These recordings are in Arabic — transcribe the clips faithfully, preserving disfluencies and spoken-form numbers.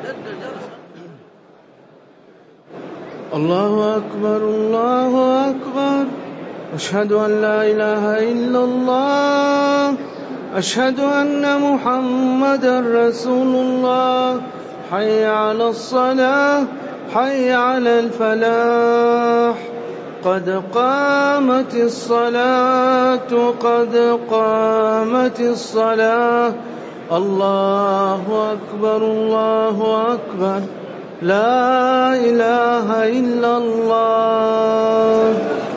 الله أكبر الله أكبر. أشهد أن لا إله إلا الله. أشهد أن محمدا رسول الله. حي على الصلاة حي على الفلاح. قد قامت الصلاة قد قامت الصلاة. الله أكبر الله أكبر. لا إله إلا الله.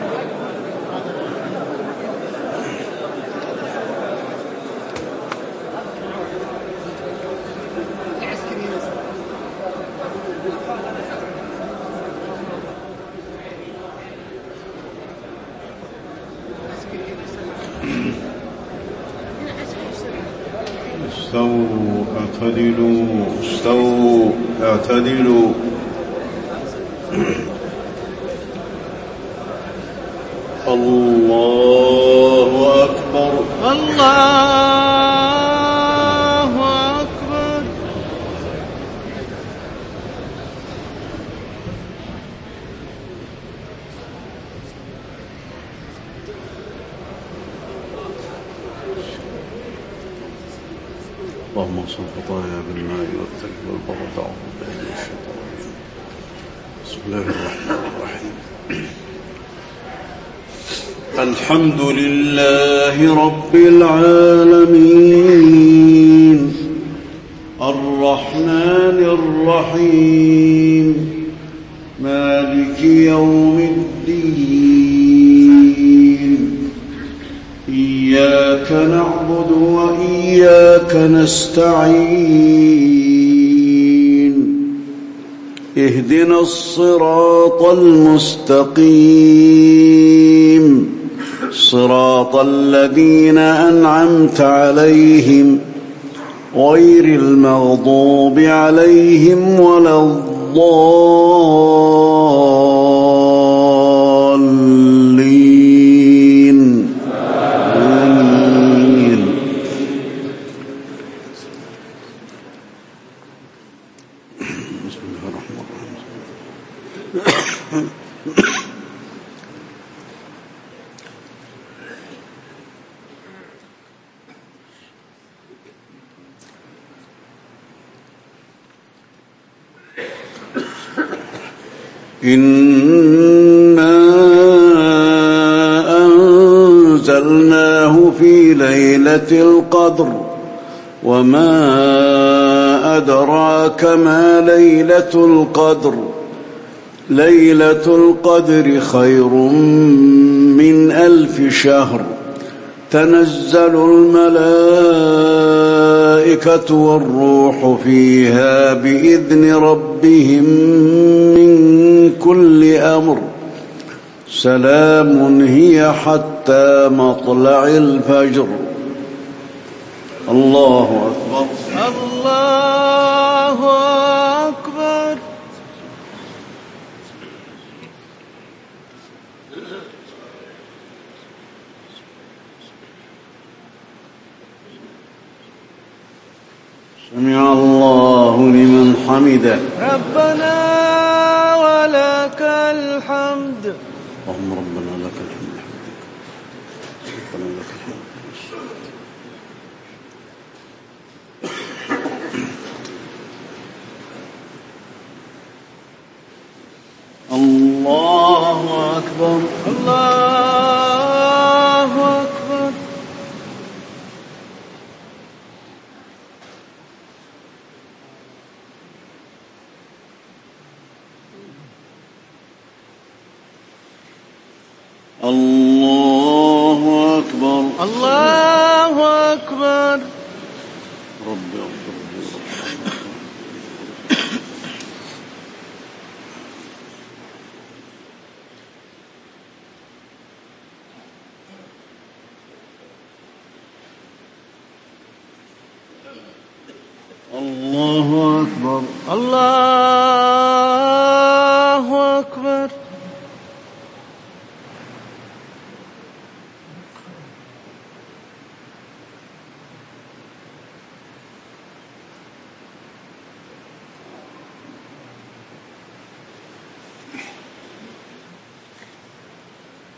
استووا اعتدلوا استووا اعتدلوا. الله أكبر الله أكبر. اللهم اغسل خطايا بالماء والثلج والبرد. أعوذ بالله من الشيطان الرجيم. بسم الله الرحمن الرحيم. الحمد لله رب العالمين الرحمن الرحيم مالك يوم الدين. إياك نعبد وإياك نستعين. اهدنا الصراط المستقيم صراط الذين أنعمت عليهم غير المغضوب عليهم ولا الضالين. آمين. بسم الله الرحمن الرحيم. إنا أنزلناه في ليلة القدر وما أدراك ما ليلة القدر. ليلة القدر خير من ألف شهر. تنزل الملائكة والروح فيها بإذن ربهم من كل أمر. سلام هي حتى مطلع الفجر. الله أكبر الله أكبر. سمع الله لمن حمده. ربنا ولك الحمد. اللهم ربنا لك الحمد. ربنا لك الحمد. الله أكبر الله أكبر. الله أكبر الله أكبر. رب اغفر لي الله أكبر الله أكبر.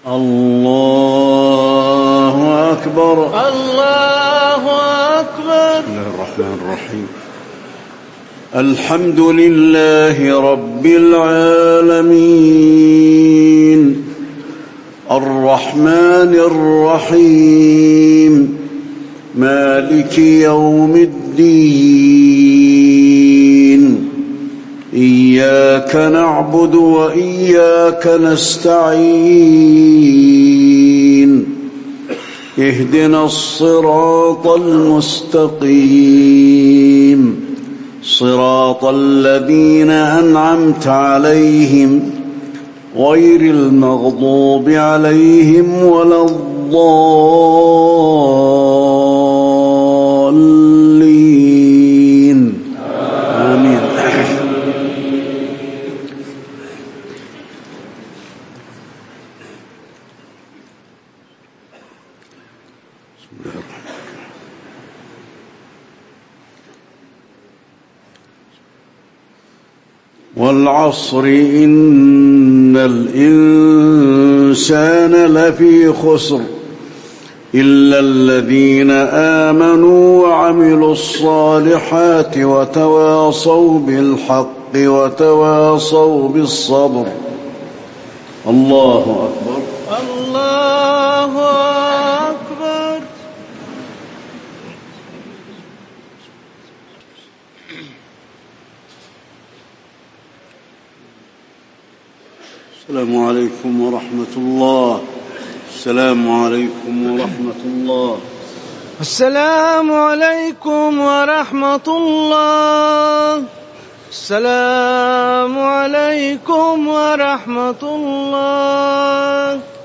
الله أكبر. الله أكبر. بسم الله الرحمن الرحيم. الحمد لله رب العالمين الرحمن الرحيم مالك يوم الدين إياك نعبد وإياك نستعين اهدنا الصراط المستقيم صراط الذين أنعمت عليهم غير المغضوب عليهم ولا الضالين آمين. والعصر إن الإنسان لفي خسر إلا الذين آمنوا وعملوا الصالحات وتواصوا بالحق وتواصوا بالصبر. الله أكبر. الله أكبر. السلام عليكم ورحمة الله. السلام عليكم ورحمة الله. السلام عليكم ورحمة الله. السلام عليكم ورحمة الله.